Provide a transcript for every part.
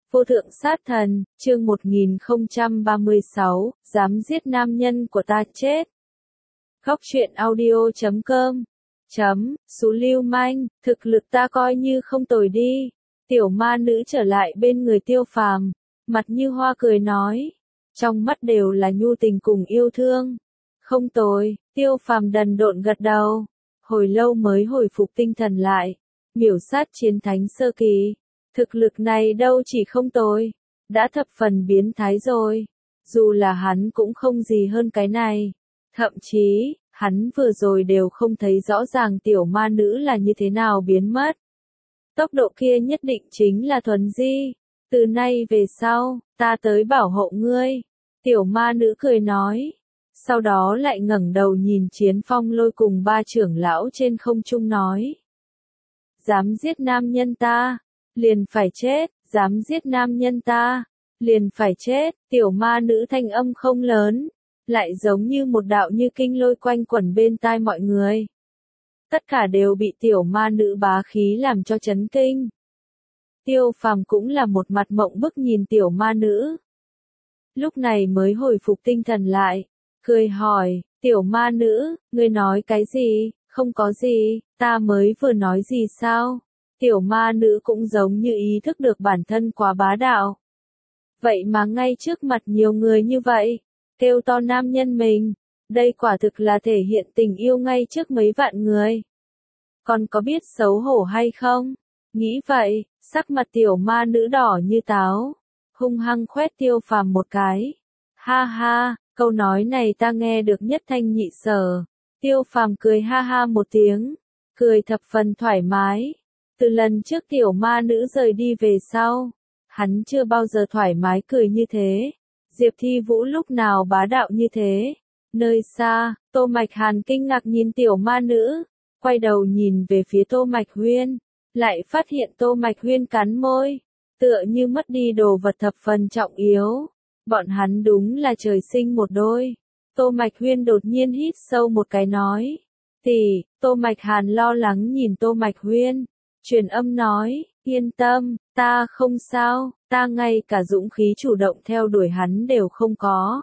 Vô thượng sát thần, chương 1036, dám giết nam nhân của ta chết. Góc truyện audio.com Sú lưu manh, thực lực ta coi như không tồi đi. Tiểu ma nữ trở lại bên người Tiêu Phàm, mặt như hoa cười nói, trong mắt đều là nhu tình cùng yêu thương. Không tồi, Tiêu Phàm đần độn gật đầu, hồi lâu mới hồi phục tinh thần lại, miểu sát chiến thánh sơ kỳ. Thực lực này đâu chỉ không tồi, đã thập phần biến thái rồi. Dù là hắn cũng không gì hơn cái này. Thậm chí, hắn vừa rồi đều không thấy rõ ràng tiểu ma nữ là như thế nào biến mất. Tốc độ kia nhất định chính là thuần di. Từ nay về sau, ta tới bảo hộ ngươi. Tiểu ma nữ cười nói. Sau đó lại ngẩng đầu nhìn Chiến Phong Lôi cùng ba trưởng lão trên không trung nói. Dám giết nam nhân ta, liền phải chết, dám giết nam nhân ta, liền phải chết. Tiểu ma nữ thanh âm không lớn, lại giống như một đạo như kinh lôi quanh quẩn bên tai mọi người. Tất cả đều bị tiểu ma nữ bá khí làm cho chấn kinh. Tiêu Phàm cũng là một mặt mộng bức nhìn tiểu ma nữ. Lúc này mới hồi phục tinh thần lại, cười hỏi, tiểu ma nữ, ngươi nói cái gì? Không có gì, ta mới vừa nói gì sao? Tiểu ma nữ cũng giống như ý thức được bản thân quá bá đạo. Vậy mà ngay trước mặt nhiều người như vậy, kêu to nam nhân mình, đây quả thực là thể hiện tình yêu ngay trước mấy vạn người. Còn có biết xấu hổ hay không? Nghĩ vậy, sắc mặt tiểu ma nữ đỏ như táo, hung hăng khoét Tiêu Phàm một cái. Ha ha, câu nói này ta nghe được nhất thanh nhị sở. Tiêu Phàm cười ha ha một tiếng, cười thập phần thoải mái. Từ lần trước tiểu ma nữ rời đi về sau, hắn chưa bao giờ thoải mái cười như thế. Diệp Thi Vũ lúc nào bá đạo như thế. Nơi xa, Tô Mạch Hàn kinh ngạc nhìn tiểu ma nữ, quay đầu nhìn về phía Tô Mạch Huyên, lại phát hiện Tô Mạch Huyên cắn môi, tựa như mất đi đồ vật thập phần trọng yếu. Bọn hắn đúng là trời sinh một đôi. Tô Mạch Huyên đột nhiên hít sâu một cái nói. Tỷ, Tô Mạch Hàn lo lắng nhìn Tô Mạch Huyên, truyền âm nói, yên tâm, ta không sao, ta ngay cả dũng khí chủ động theo đuổi hắn đều không có.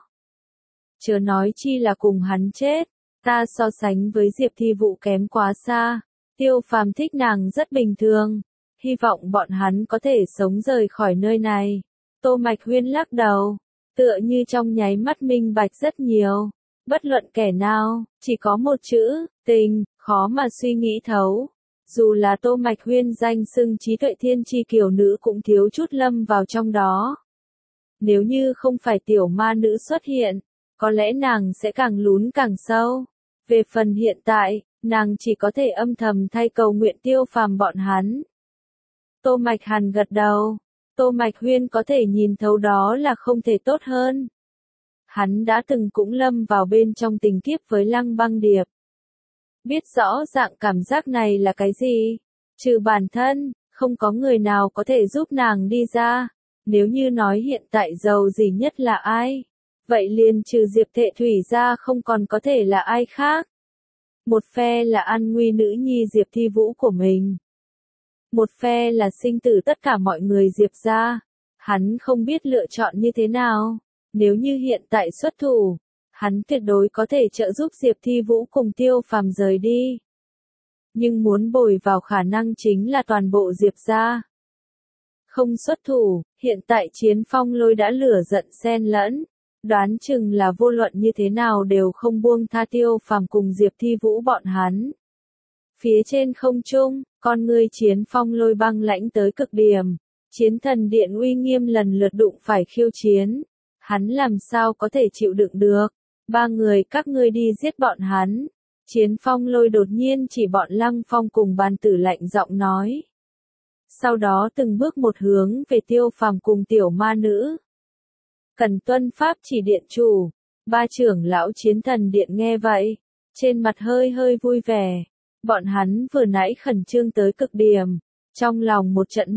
Chớ nói chi là cùng hắn chết, ta so sánh với Diệp Thi Vũ kém quá xa. Tiêu Phàm thích nàng rất bình thường, hy vọng bọn hắn có thể sống rời khỏi nơi này. Tô Mạch Huyên lắc đầu, tựa như trong nháy mắt minh bạch rất nhiều. Bất luận kẻ nào, chỉ có một chữ, tình, khó mà suy nghĩ thấu. Dù là Tô Mạch Huyên danh xưng trí tuệ thiên chi kiều nữ cũng thiếu chút lâm vào trong đó. Nếu như không phải tiểu ma nữ xuất hiện, có lẽ nàng sẽ càng lún càng sâu. Về phần hiện tại, nàng chỉ có thể âm thầm thay cầu nguyện Tiêu Phàm bọn hắn. Tô Mạch Hàn gật đầu, Tô Mạch Huyên có thể nhìn thấu đó là không thể tốt hơn. Hắn đã từng cũng lâm vào bên trong tình kiếp với Lăng Băng Điệp. Biết rõ dạng cảm giác này là cái gì, trừ bản thân, không có người nào có thể giúp nàng đi ra. Nếu như nói hiện tại giàu gì nhất là ai, vậy liền trừ Diệp Thệ Thủy ra không còn có thể là ai khác. Một phe là an nguy nữ nhi Diệp Thi Vũ của mình. Một phe là sinh tử tất cả mọi người Diệp ra. Hắn không biết lựa chọn như thế nào. Nếu như hiện tại xuất thủ, hắn tuyệt đối có thể trợ giúp Diệp Thi Vũ cùng Tiêu Phàm rời đi. Nhưng muốn bồi vào khả năng chính là toàn bộ Diệp ra. Không xuất thủ, hiện tại Chiến Phong Lôi đã lửa giận xen lẫn. Đoán chừng là vô luận như thế nào đều không buông tha Tiêu Phàm cùng Diệp Thi Vũ bọn hắn. Phía trên không trung, con người Chiến Phong Lôi băng lãnh tới cực điểm. Chiến thần điện uy nghiêm lần lượt đụng phải khiêu chiến. Hắn làm sao có thể chịu đựng được. Ba người các ngươi đi giết bọn hắn. Chiến Phong Lôi đột nhiên chỉ bọn Lăng Phong cùng Bàn Tử lạnh giọng nói. Sau đó từng bước một hướng về Tiêu Phàm cùng tiểu ma nữ. Cần tuân pháp chỉ điện chủ. Ba trưởng lão chiến thần điện nghe vậy, trên mặt hơi hơi vui vẻ. Bọn hắn vừa nãy khẩn trương tới cực điểm, trong lòng một trận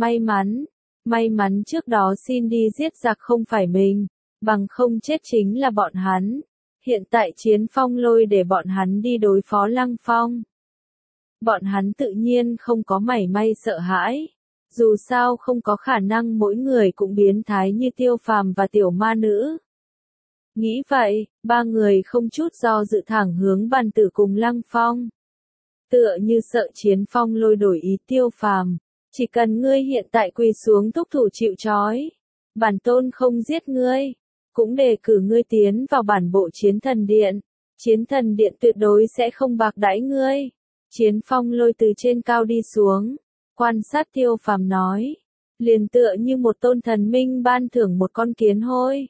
may mắn trước đó xin đi giết giặc không phải mình, bằng không chết chính là bọn hắn. Hiện tại Chiến Phong Lôi để bọn hắn đi đối phó Lăng Phong. Bọn hắn tự nhiên không có mảy may sợ hãi. Dù sao không có khả năng mỗi người cũng biến thái như Tiêu Phàm và tiểu ma nữ. Nghĩ vậy, ba người không chút do dự thẳng hướng Bàn Tử cùng Lăng Phong. Tựa như sợ Chiến Phong lôi đổi ý Tiêu Phàm, chỉ cần ngươi hiện tại quỳ xuống thúc thủ chịu trói, bản tôn không giết ngươi, cũng đề cử ngươi tiến vào bản bộ Chiến Thần Điện. Chiến Thần Điện tuyệt đối sẽ không bạc đãi ngươi. Chiến Phong lôi từ trên cao đi xuống, quan sát Tiêu Phàm nói, liền tựa như một tôn thần minh ban thưởng một con kiến hôi.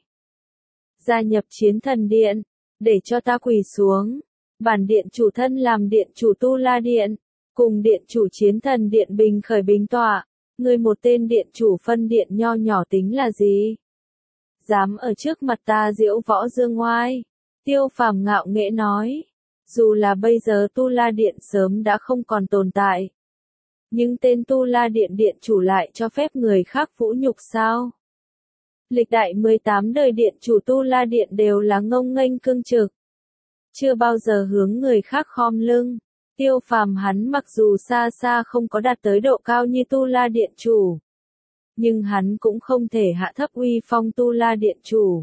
Gia nhập Chiến Thần Điện, để cho ta quỳ xuống. Bản điện chủ thân làm điện chủ Tu La Điện, cùng điện chủ Chiến Thần Điện bình khởi bình tọa, ngươi một tên điện chủ phân điện nho nhỏ tính là gì? Dám ở trước mặt ta diễu võ dương ngoai. Tiêu Phàm ngạo nghễ nói, dù là bây giờ Tu La Điện sớm đã không còn tồn tại, nhưng tên Tu La Điện điện chủ lại cho phép người khác vũ nhục sao? Lịch đại 18 đời điện chủ Tu La Điện đều là ngông nghênh cương trực, chưa bao giờ hướng người khác khom lưng. Tiêu Phàm hắn mặc dù xa xa không có đạt tới độ cao như Tu La Điện chủ, nhưng hắn cũng không thể hạ thấp uy phong Tu La Điện chủ.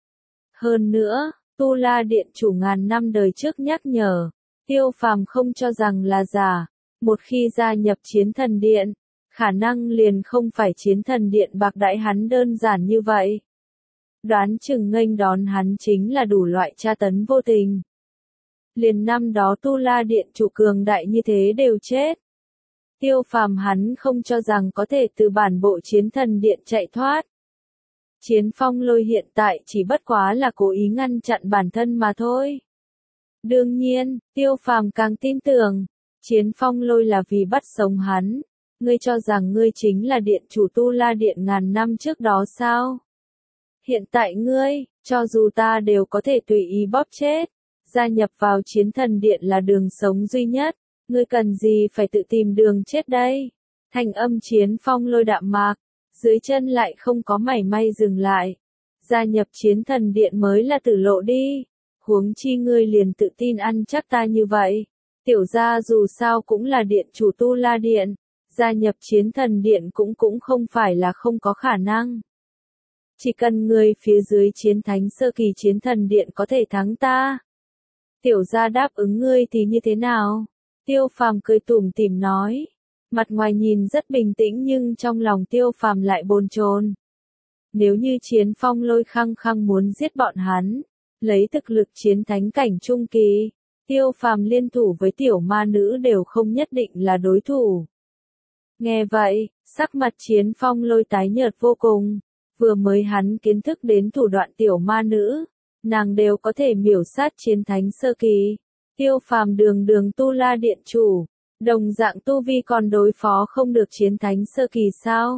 Hơn nữa, Tu La Điện chủ ngàn năm đời trước nhắc nhở, Tiêu Phàm không cho rằng là giả, một khi gia nhập Chiến Thần Điện, khả năng liền không phải Chiến Thần Điện bạc đãi hắn đơn giản như vậy. Đoán chừng nghênh đón hắn chính là đủ loại tra tấn vô tình. Liền năm đó Tu La Điện chủ cường đại như thế đều chết. Tiêu Phàm hắn không cho rằng có thể từ bản bộ Chiến Thần Điện chạy thoát. Chiến Phong lôi hiện tại chỉ bất quá là cố ý ngăn chặn bản thân mà thôi. Đương nhiên, Tiêu Phàm càng tin tưởng, Chiến Phong lôi là vì bắt sống hắn. Ngươi cho rằng ngươi chính là điện chủ Tu La Điện ngàn năm trước đó sao? Hiện tại ngươi, cho dù ta đều có thể tùy ý bóp chết. Gia nhập vào Chiến Thần Điện là đường sống duy nhất, ngươi cần gì phải tự tìm đường chết đây? Thanh âm Chiến Phong lôi đạm mạc, dưới chân lại không có mảy may dừng lại. Gia nhập Chiến Thần Điện mới là tử lộ đi, huống chi ngươi liền tự tin ăn chắc ta như vậy. Tiểu gia dù sao cũng là điện chủ Tu La Điện, gia nhập Chiến Thần Điện cũng không phải là không có khả năng. Chỉ cần người phía dưới Chiến Thánh sơ kỳ Chiến Thần Điện có thể thắng ta. Tiểu gia đáp ứng ngươi thì như thế nào? Tiêu Phàm cười tủm tỉm nói. Mặt ngoài nhìn rất bình tĩnh nhưng trong lòng Tiêu Phàm lại bồn chồn. Nếu như Chiến Phong lôi khăng khăng muốn giết bọn hắn, lấy thực lực Chiến Thánh cảnh trung kỳ, Tiêu Phàm liên thủ với tiểu ma nữ đều không nhất định là đối thủ. Nghe vậy, sắc mặt Chiến Phong lôi tái nhợt vô cùng, vừa mới hắn kiến thức đến thủ đoạn tiểu ma nữ, nàng đều có thể miểu sát Chiến Thánh sơ kỳ. Tiêu Phàm đường đường Tu La Điện chủ, đồng dạng tu vi còn đối phó không được Chiến Thánh sơ kỳ sao?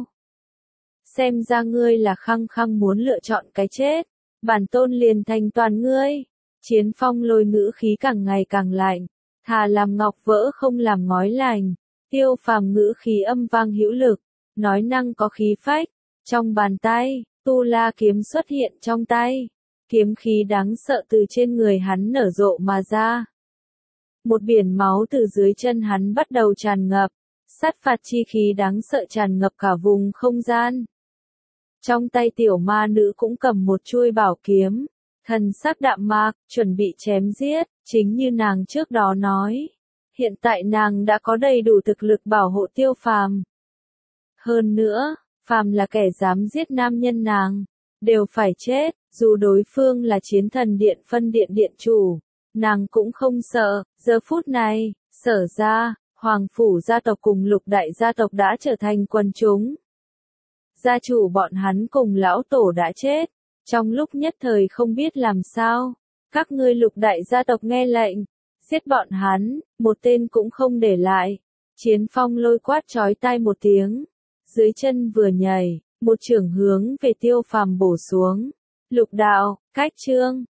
Xem ra ngươi là khăng khăng muốn lựa chọn cái chết, bản tôn liền thành toàn ngươi. Chiến Phong lôi ngữ khí càng ngày càng lạnh, thà làm ngọc vỡ không làm ngói lành. Tiêu Phàm ngữ khí âm vang hữu lực, nói năng có khí phách. Trong bàn tay, Tu La kiếm xuất hiện trong tay, kiếm khí đáng sợ từ trên người hắn nở rộ mà ra. Một biển máu từ dưới chân hắn bắt đầu tràn ngập, sát phạt chi khí đáng sợ tràn ngập cả vùng không gian. Trong tay tiểu ma nữ cũng cầm một chuôi bảo kiếm, thần sắc đạm mạc, chuẩn bị chém giết, chính như nàng trước đó nói. Hiện tại nàng đã có đầy đủ thực lực bảo hộ Tiêu Phàm. Hơn nữa, phàm là kẻ dám giết nam nhân nàng, đều phải chết, dù đối phương là Chiến Thần Điện phân điện điện chủ, nàng cũng không sợ. Giờ phút này, Sở gia, Hoàng phủ gia tộc cùng Lục đại gia tộc đã trở thành quần chúng. Gia chủ bọn hắn cùng lão tổ đã chết, trong lúc nhất thời không biết làm sao. Các ngươi Lục đại gia tộc nghe lệnh, giết bọn hắn, một tên cũng không để lại. Chiến Phong lôi quát chói tai một tiếng, dưới chân vừa nhảy, một chưởng hướng về Tiêu Phàm bổ xuống. Lục đạo, cách chương.